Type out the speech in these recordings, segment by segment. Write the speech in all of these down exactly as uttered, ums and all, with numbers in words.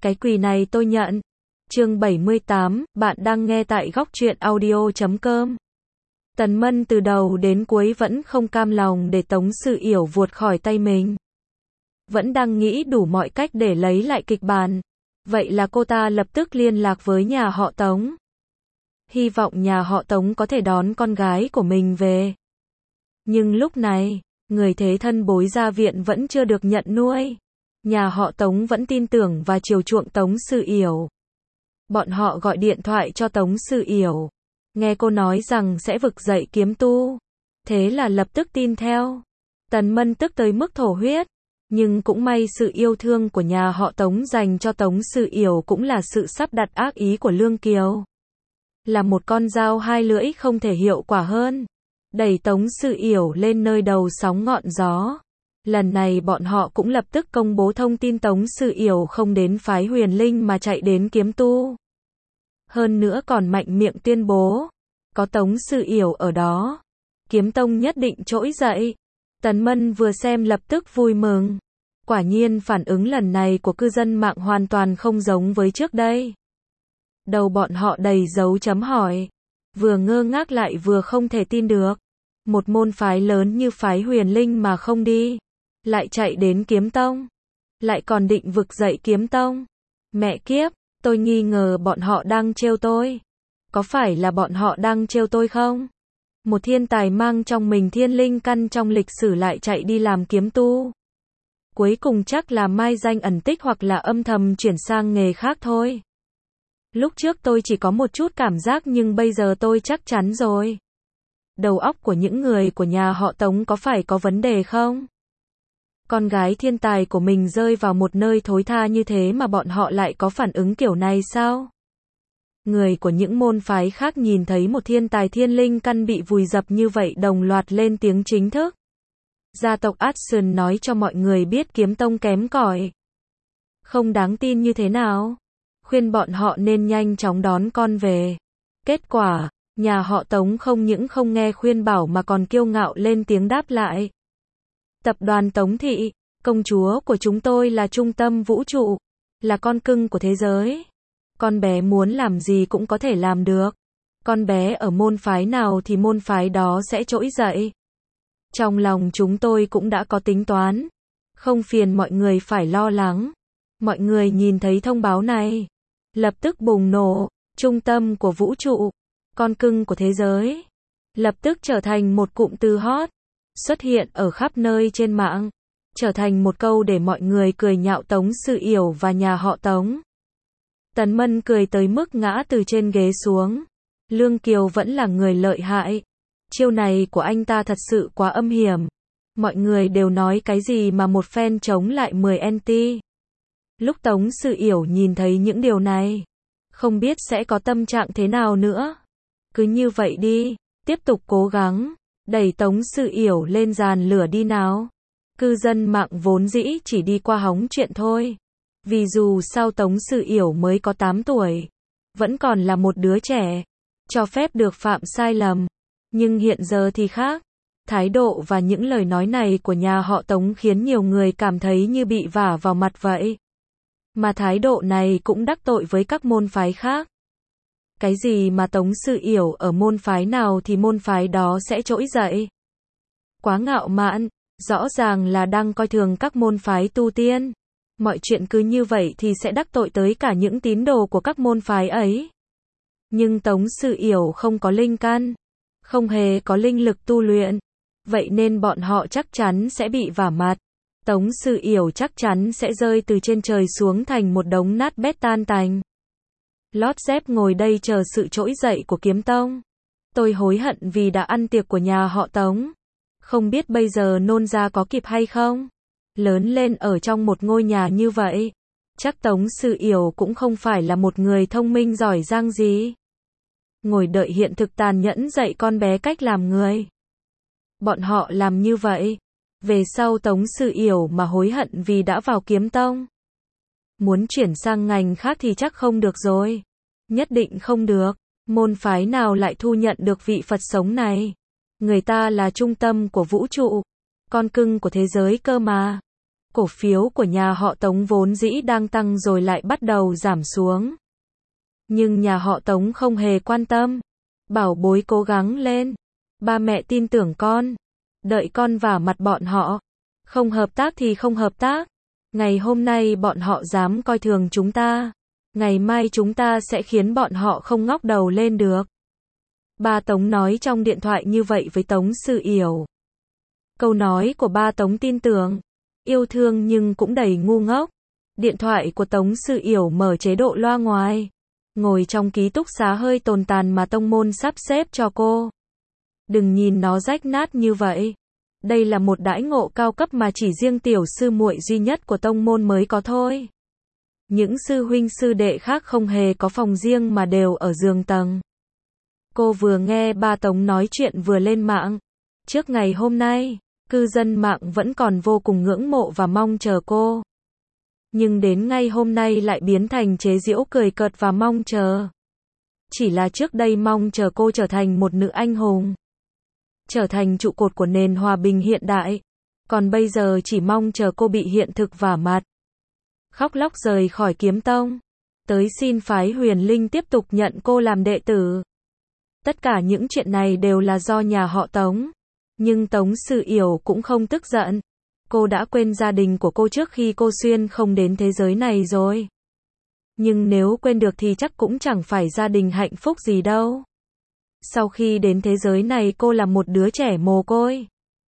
Cái quỳ này tôi nhận. Chương bảy mươi tám, bạn đang nghe tại góc truyện audio chấm com. Tần Mân từ đầu đến cuối vẫn không cam lòng để Tống Sự Yểu vuột khỏi tay mình. Vẫn đang nghĩ đủ mọi cách để lấy lại kịch bản. Vậy là cô ta lập tức liên lạc với nhà họ Tống. Hy vọng nhà họ Tống có thể đón con gái của mình về. Nhưng lúc này, người thế thân bối gia viện vẫn chưa được nhận nuôi. Nhà họ Tống vẫn tin tưởng và chiều chuộng Tống Sự Yểu. Bọn họ gọi điện thoại cho Tống Sự Yểu. Nghe cô nói rằng sẽ vực dậy kiếm tu. Thế là lập tức tin theo. Tần Mân tức tới mức thổ huyết. Nhưng cũng may sự yêu thương của nhà họ Tống dành cho Tống Sự Yểu cũng là sự sắp đặt ác ý của Lương Kiều. Là một con dao hai lưỡi không thể hiệu quả hơn. Đẩy Tống Sự Yểu lên nơi đầu sóng ngọn gió. Lần này bọn họ cũng lập tức công bố thông tin Tống Sự Yểu không đến phái Huyền Linh mà chạy đến kiếm tu. Hơn nữa còn mạnh miệng tuyên bố, có Tống Sự Yểu ở đó, kiếm tông nhất định trỗi dậy. Tần Mân vừa xem lập tức vui mừng. Quả nhiên phản ứng lần này của cư dân mạng hoàn toàn không giống với trước đây. Đầu bọn họ đầy dấu chấm hỏi. Vừa ngơ ngác lại vừa không thể tin được. Một môn phái lớn như phái Huyền Linh mà không đi. Lại chạy đến kiếm tông. Lại còn định vực dậy kiếm tông. Mẹ kiếp, tôi nghi ngờ bọn họ đang trêu tôi. Có phải là bọn họ đang trêu tôi không? Một thiên tài mang trong mình thiên linh căn trong lịch sử lại chạy đi làm kiếm tu. Cuối cùng chắc là mai danh ẩn tích hoặc là âm thầm chuyển sang nghề khác thôi. Lúc trước tôi chỉ có một chút cảm giác nhưng bây giờ tôi chắc chắn rồi. Đầu óc của những người của nhà họ Tống có phải có vấn đề không? Con gái thiên tài của mình rơi vào một nơi thối tha như thế mà bọn họ lại có phản ứng kiểu này sao? Người của những môn phái khác nhìn thấy một thiên tài thiên linh căn bị vùi dập như vậy đồng loạt lên tiếng chính thức. Gia tộc Action nói cho mọi người biết kiếm tông kém cỏi. Không đáng tin như thế nào. Khuyên bọn họ nên nhanh chóng đón con về. Kết quả, nhà họ Tống không những không nghe khuyên bảo mà còn kiêu ngạo lên tiếng đáp lại. Tập đoàn Tống Thị, công chúa của chúng tôi là trung tâm vũ trụ, là con cưng của thế giới. Con bé muốn làm gì cũng có thể làm được. Con bé ở môn phái nào thì môn phái đó sẽ trỗi dậy. Trong lòng chúng tôi cũng đã có tính toán. Không phiền mọi người phải lo lắng. Mọi người nhìn thấy thông báo này, lập tức bùng nổ. Trung tâm của vũ trụ, con cưng của thế giới, lập tức trở thành một cụm từ hot, xuất hiện ở khắp nơi trên mạng, trở thành một câu để mọi người cười nhạo Tống Sự Yểu và nhà họ Tống. Tần Mân cười tới mức ngã từ trên ghế xuống. Lương Kiều vẫn là người lợi hại. Chiêu này của anh ta thật sự quá âm hiểm. Mọi người đều nói cái gì mà một fan chống lại mười anti. Lúc Tống Sự Yểu nhìn thấy những điều này, không biết sẽ có tâm trạng thế nào nữa. Cứ như vậy đi, tiếp tục cố gắng, đẩy Tống Sự Yểu lên giàn lửa đi nào. Cư dân mạng vốn dĩ chỉ đi qua hóng chuyện thôi. Vì dù sao Tống Sự Yểu mới có tám tuổi, vẫn còn là một đứa trẻ, cho phép được phạm sai lầm. Nhưng hiện giờ thì khác. Thái độ và những lời nói này của nhà họ Tống khiến nhiều người cảm thấy như bị vả vào mặt vậy. Mà thái độ này cũng đắc tội với các môn phái khác. Cái gì mà Tống Sự Yểu ở môn phái nào thì môn phái đó sẽ trỗi dậy. Quá ngạo mạn, rõ ràng là đang coi thường các môn phái tu tiên. Mọi chuyện cứ như vậy thì sẽ đắc tội tới cả những tín đồ của các môn phái ấy. Nhưng Tống Sự Yểu không có linh căn, không hề có linh lực tu luyện. Vậy nên bọn họ chắc chắn sẽ bị vả mặt. Tống Sự Yểu chắc chắn sẽ rơi từ trên trời xuống thành một đống nát bét tan tành. Lót dép ngồi đây chờ sự trỗi dậy của kiếm tông. Tôi hối hận vì đã ăn tiệc của nhà họ Tống. Không biết bây giờ nôn ra có kịp hay không. Lớn lên ở trong một ngôi nhà như vậy, chắc Tống Sự Yểu cũng không phải là một người thông minh giỏi giang gì. Ngồi đợi hiện thực tàn nhẫn dạy con bé cách làm người. Bọn họ làm như vậy, về sau Tống Sự Yểu mà hối hận vì đã vào kiếm tông. Muốn chuyển sang ngành khác thì chắc không được rồi. Nhất định không được. Môn phái nào lại thu nhận được vị Phật sống này. Người ta là trung tâm của vũ trụ, con cưng của thế giới cơ mà. cổ phiếu của nhà họ Tống vốn dĩ đang tăng rồi lại bắt đầu giảm xuống. Nhưng nhà họ Tống không hề quan tâm. Bảo bối cố gắng lên. Ba mẹ tin tưởng con. Đợi con vả mặt bọn họ. Không hợp tác thì không hợp tác. Ngày hôm nay bọn họ dám coi thường chúng ta. Ngày mai chúng ta sẽ khiến bọn họ không ngóc đầu lên được. Ba Tống nói trong điện thoại như vậy với Tống Sự Yểu. Câu nói của ba Tống tin tưởng, yêu thương nhưng cũng đầy ngu ngốc. Điện thoại của Tống Sự Yểu mở chế độ loa ngoài. Ngồi trong ký túc xá hơi tồi tàn mà tông môn sắp xếp cho cô. Đừng nhìn nó rách nát như vậy. Đây là một đãi ngộ cao cấp mà chỉ riêng tiểu sư muội duy nhất của tông môn mới có thôi. Những sư huynh sư đệ khác không hề có phòng riêng mà đều ở giường tầng. Cô vừa nghe ba Tống nói chuyện vừa lên mạng. Trước ngày hôm nay, cư dân mạng vẫn còn vô cùng ngưỡng mộ và mong chờ cô. Nhưng đến ngay hôm nay lại biến thành chế giễu cười cợt và mong chờ. Chỉ là trước đây mong chờ cô trở thành một nữ anh hùng. Trở thành trụ cột của nền hòa bình hiện đại. Còn bây giờ chỉ mong chờ cô bị hiện thực vả mặt. Khóc lóc rời khỏi Kiếm Tông. Tới xin phái Huyền Linh tiếp tục nhận cô làm đệ tử. Tất cả những chuyện này đều là do nhà họ Tống. Nhưng Tống Sự Yểu cũng không tức giận. Cô đã quên gia đình của cô trước khi cô xuyên không đến thế giới này rồi. Nhưng nếu quên được thì chắc cũng chẳng phải gia đình hạnh phúc gì đâu. Sau khi đến thế giới này cô là một đứa trẻ mồ côi.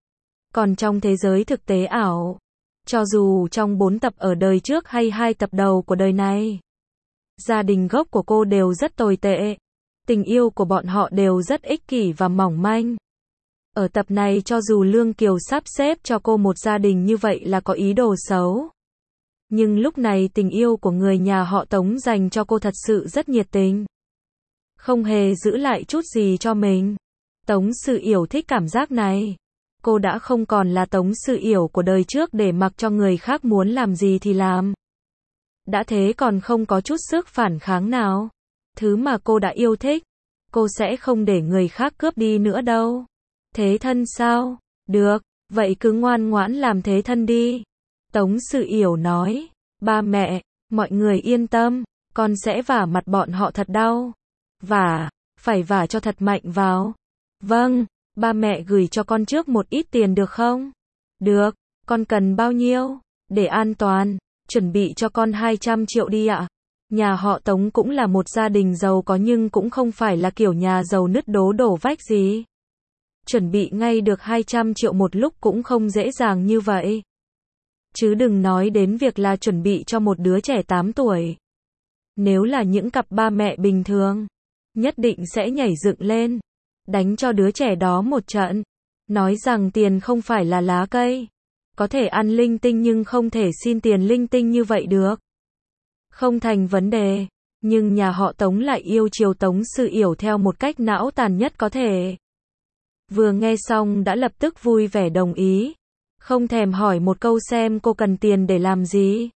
Còn trong thế giới thực tế ảo, cho dù trong bốn tập ở đời trước hay hai tập đầu của đời này, gia đình gốc của cô đều rất tồi tệ. Tình yêu của bọn họ đều rất ích kỷ và mỏng manh. Ở tập này cho dù Lương Kiều sắp xếp cho cô một gia đình như vậy là có ý đồ xấu. Nhưng lúc này tình yêu của người nhà họ Tống dành cho cô thật sự rất nhiệt tình. Không hề giữ lại chút gì cho mình. Tống Sự Yểu thích cảm giác này. Cô đã không còn là Tống Sự Yểu của đời trước để mặc cho người khác muốn làm gì thì làm. Đã thế còn không có chút sức phản kháng nào. Thứ mà cô đã yêu thích, cô sẽ không để người khác cướp đi nữa đâu. Thế thân sao? Được, vậy cứ ngoan ngoãn làm thế thân đi. Tống Sự Yểu nói, ba mẹ, mọi người yên tâm, con sẽ vả mặt bọn họ thật đau. Vả, phải vả cho thật mạnh vào. Vâng, ba mẹ gửi cho con trước một ít tiền được không? Được, con cần bao nhiêu? Để an toàn, chuẩn bị cho con hai trăm triệu đi ạ. Nhà họ Tống cũng là một gia đình giàu có nhưng cũng không phải là kiểu nhà giàu nứt đố đổ vách gì. Chuẩn bị ngay được hai trăm triệu một lúc cũng không dễ dàng như vậy. Chứ đừng nói đến việc là chuẩn bị cho một đứa trẻ tám tuổi. Nếu là những cặp ba mẹ bình thường, nhất định sẽ nhảy dựng lên, đánh cho đứa trẻ đó một trận. Nói rằng tiền không phải là lá cây. Có thể ăn linh tinh nhưng không thể xin tiền linh tinh như vậy được. Không thành vấn đề. Nhưng nhà họ Tống lại yêu chiều Tống Sự Yểu theo một cách não tàn nhất có thể. Vừa nghe xong đã lập tức vui vẻ đồng ý. Không thèm hỏi một câu xem cô cần tiền để làm gì.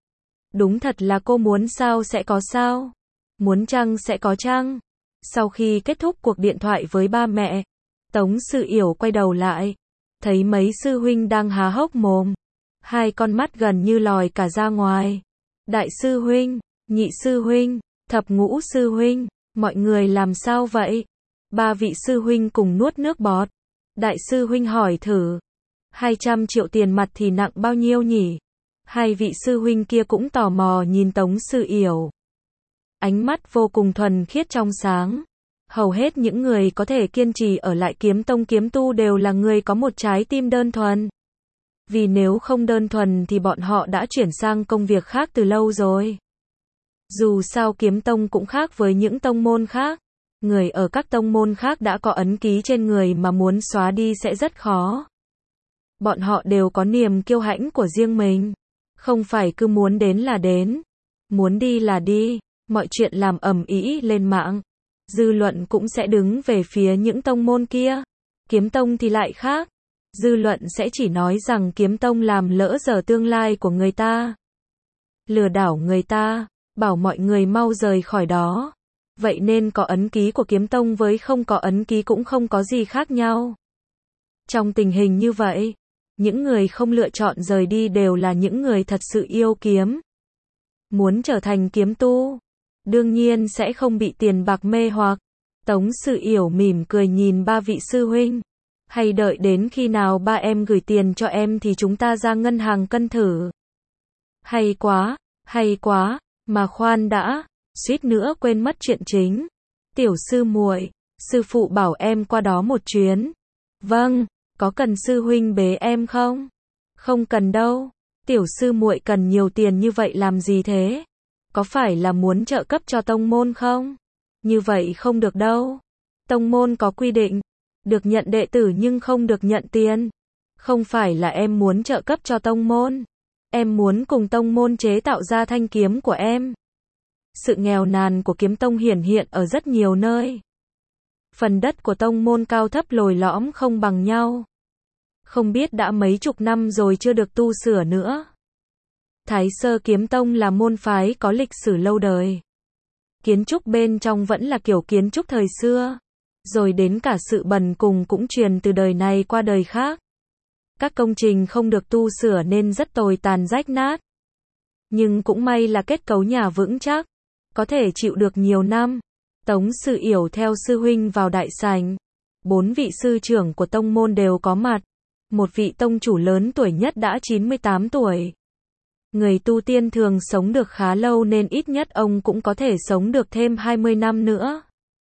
Đúng thật là cô muốn sao sẽ có sao. Muốn chăng sẽ có chăng. Sau khi kết thúc cuộc điện thoại với ba mẹ, Tống Sự Yểu quay đầu lại. Thấy mấy sư huynh đang há hốc mồm. Hai con mắt gần như lòi cả ra ngoài. Đại sư huynh, nhị sư huynh, thập ngũ sư huynh, mọi người làm sao vậy? Ba vị sư huynh cùng nuốt nước bọt. Đại sư huynh hỏi thử. hai trăm triệu tiền mặt thì nặng bao nhiêu nhỉ? Hai vị sư huynh kia cũng tò mò nhìn Tống Sự Yểu. Ánh mắt vô cùng thuần khiết trong sáng. Hầu hết những người có thể kiên trì ở lại Kiếm Tông kiếm tu đều là người có một trái tim đơn thuần. Vì nếu không đơn thuần thì bọn họ đã chuyển sang công việc khác từ lâu rồi. Dù sao Kiếm Tông cũng khác với những tông môn khác. Người ở các tông môn khác đã có ấn ký trên người mà muốn xóa đi sẽ rất khó. Bọn họ đều có niềm kiêu hãnh của riêng mình. Không phải cứ muốn đến là đến. Muốn đi là đi. Mọi chuyện làm ầm ĩ lên mạng. Dư luận cũng sẽ đứng về phía những tông môn kia. Kiếm Tông thì lại khác. Dư luận sẽ chỉ nói rằng Kiếm Tông làm lỡ dở tương lai của người ta. Lừa đảo người ta. Bảo mọi người mau rời khỏi đó. Vậy nên có ấn ký của Kiếm Tông với không có ấn ký cũng không có gì khác nhau. Trong tình hình như vậy, Những người không lựa chọn rời đi đều là những người thật sự yêu kiếm. Muốn trở thành kiếm tu, đương nhiên sẽ không bị tiền bạc mê hoặc. Tống Sự Yểu mỉm cười nhìn ba vị sư huynh. Hay đợi đến khi nào ba em gửi tiền cho em thì chúng ta ra ngân hàng cân thử. Hay quá, hay quá, mà khoan đã, suýt nữa quên mất chuyện chính. Tiểu sư muội, sư phụ bảo em qua đó một chuyến. Vâng, có cần sư huynh bế em không? Không cần đâu, tiểu sư muội cần nhiều tiền như vậy làm gì thế? Có phải là muốn trợ cấp cho tông môn không? Như vậy không được đâu. Tông môn có quy định, được nhận đệ tử nhưng không được nhận tiền. Không phải là em muốn trợ cấp cho tông môn. Em muốn cùng tông môn chế tạo ra thanh kiếm của em. Sự nghèo nàn của kiếm tông hiển hiện ở rất nhiều nơi. Phần đất của tông môn cao thấp lồi lõm không bằng nhau. Không biết đã mấy chục năm rồi chưa được tu sửa nữa. Thái Sơ Kiếm Tông là môn phái có lịch sử lâu đời. Kiến trúc bên trong vẫn là kiểu kiến trúc thời xưa. Rồi đến cả sự bần cùng cũng truyền từ đời này qua đời khác. Các công trình không được tu sửa nên rất tồi tàn rách nát. Nhưng cũng may là kết cấu nhà vững chắc, có thể chịu được nhiều năm. Tống Sự Yểu theo sư huynh vào đại sảnh. Bốn vị sư trưởng của tông môn đều có mặt. Một vị tông chủ lớn tuổi nhất đã chín mươi tám tuổi. Người tu tiên thường sống được khá lâu nên ít nhất ông cũng có thể sống được thêm hai mươi năm nữa.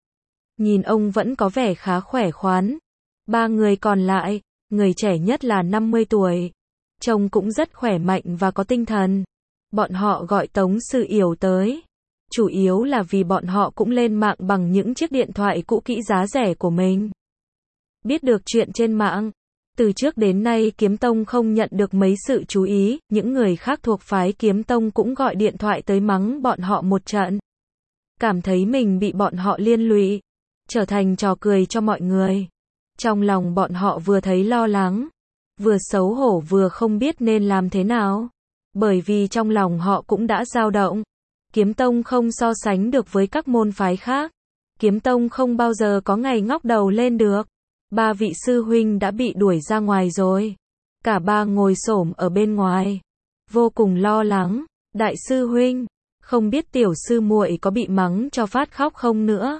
Nhìn ông vẫn có vẻ khá khỏe khoắn. Ba người còn lại, người trẻ nhất là năm mươi tuổi. Trông cũng rất khỏe mạnh và có tinh thần. Bọn họ gọi Tống Sự Yểu tới. Chủ yếu là vì bọn họ cũng lên mạng bằng những chiếc điện thoại cũ kỹ giá rẻ của mình. Biết được chuyện trên mạng. Từ trước đến nay Kiếm Tông không nhận được mấy sự chú ý, những người khác thuộc phái Kiếm Tông cũng gọi điện thoại tới mắng bọn họ một trận. Cảm thấy mình bị bọn họ liên lụy, trở thành trò cười cho mọi người. Trong lòng bọn họ vừa thấy lo lắng, vừa xấu hổ vừa không biết nên làm thế nào. Bởi vì trong lòng họ cũng đã dao động. Kiếm Tông không so sánh được với các môn phái khác. Kiếm Tông không bao giờ có ngày ngóc đầu lên được. Ba vị sư huynh đã bị đuổi ra ngoài rồi. Cả ba ngồi xổm ở bên ngoài, vô cùng lo lắng. Đại sư huynh, không biết tiểu sư muội có bị mắng cho phát khóc không nữa.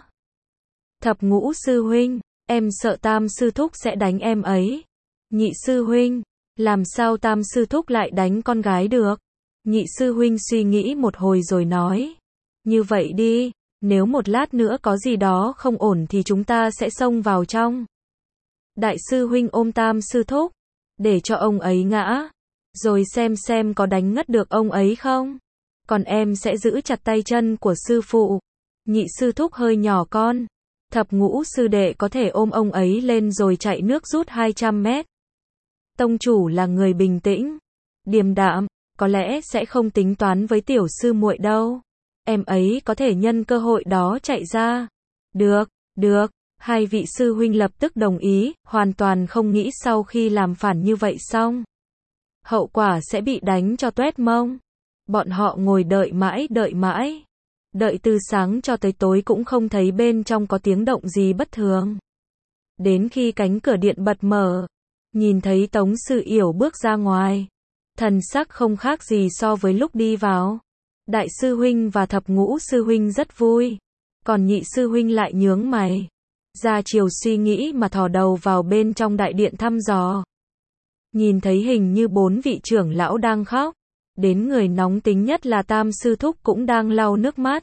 Thập ngũ sư huynh, em sợ tam sư thúc sẽ đánh em ấy. Nhị sư huynh, làm sao tam sư thúc lại đánh con gái được. Nhị sư huynh suy nghĩ một hồi rồi nói. Như vậy đi, nếu một lát nữa có gì đó không ổn thì chúng ta sẽ xông vào trong. Đại sư huynh ôm tam sư thúc, để cho ông ấy ngã, rồi xem xem có đánh ngất được ông ấy không. Còn em sẽ giữ chặt tay chân của sư phụ. Nhị sư thúc hơi nhỏ con. Thập ngũ sư đệ có thể ôm ông ấy lên rồi chạy nước rút hai trăm mét. Tông chủ là người bình tĩnh, điềm đạm, có lẽ sẽ không tính toán với tiểu sư muội đâu. Em ấy có thể nhân cơ hội đó chạy ra. Được, được. Hai vị sư huynh lập tức đồng ý, hoàn toàn không nghĩ sau khi làm phản như vậy xong, hậu quả sẽ bị đánh cho toét mông. Bọn họ ngồi đợi mãi đợi mãi. Đợi từ sáng cho tới tối cũng không thấy bên trong có tiếng động gì bất thường. Đến khi cánh cửa điện bật mở, nhìn thấy Tống Sự Yểu bước ra ngoài. Thần sắc không khác gì so với lúc đi vào. Đại sư huynh và thập ngũ sư huynh rất vui. Còn nhị sư huynh lại nhướng mày. Ra chiều suy nghĩ mà thò đầu vào bên trong đại điện thăm dò. Nhìn thấy hình như bốn vị trưởng lão đang khóc. Đến người nóng tính nhất là tam sư thúc cũng đang lau nước mắt.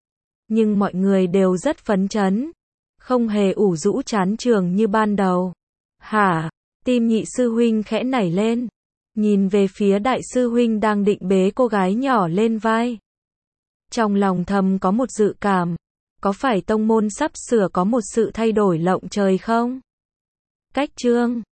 Nhưng mọi người đều rất phấn chấn. Không hề ủ rũ chán trường như ban đầu. Hả? Tim nhị sư huynh khẽ nảy lên. Nhìn về phía đại sư huynh đang định bế cô gái nhỏ lên vai. Trong lòng thầm có một dự cảm. Có phải tông môn sắp sửa có một sự thay đổi lộng trời không? Cách chương